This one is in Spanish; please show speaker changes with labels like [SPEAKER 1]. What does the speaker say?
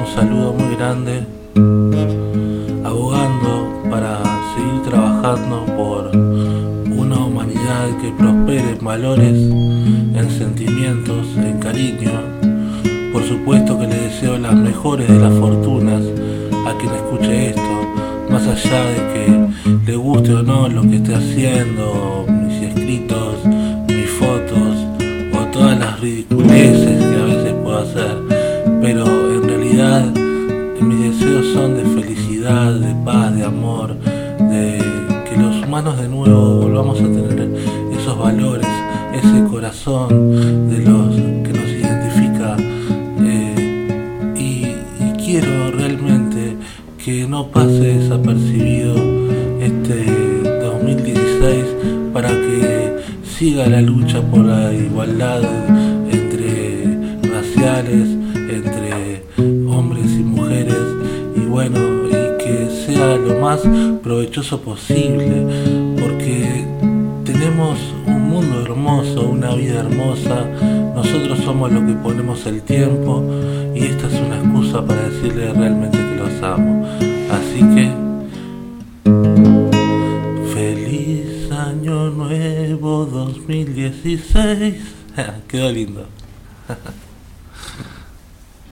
[SPEAKER 1] saludo muy grande, abogando para seguir trabajando por una humanidad que prospere en valores, en sentimientos, en cariño. Por supuesto que le deseo las mejores de las fortunas a quien escuche esto, más allá de que le guste o no lo que esté haciendo, mis escritos, mis fotos o todas las ridiculeces que a veces puedo hacer, pero en realidad mis deseos son de felicidad, de paz, de amor, de que los humanos de nuevo volvamos a tener esos valores, ese corazón de los que nos identifica, y quiero realmente que no pase desapercibido este 2016 para que siga la lucha por la igualdad entre raciales, entre hombres y mujeres, y bueno, y que sea lo más provechoso posible, porque tenemos un mundo hermoso, una vida hermosa. Nosotros somos los que ponemos el tiempo, y esta es una excusa para decirle realmente que los amo. Así que feliz año nuevo 2016. Quedó lindo.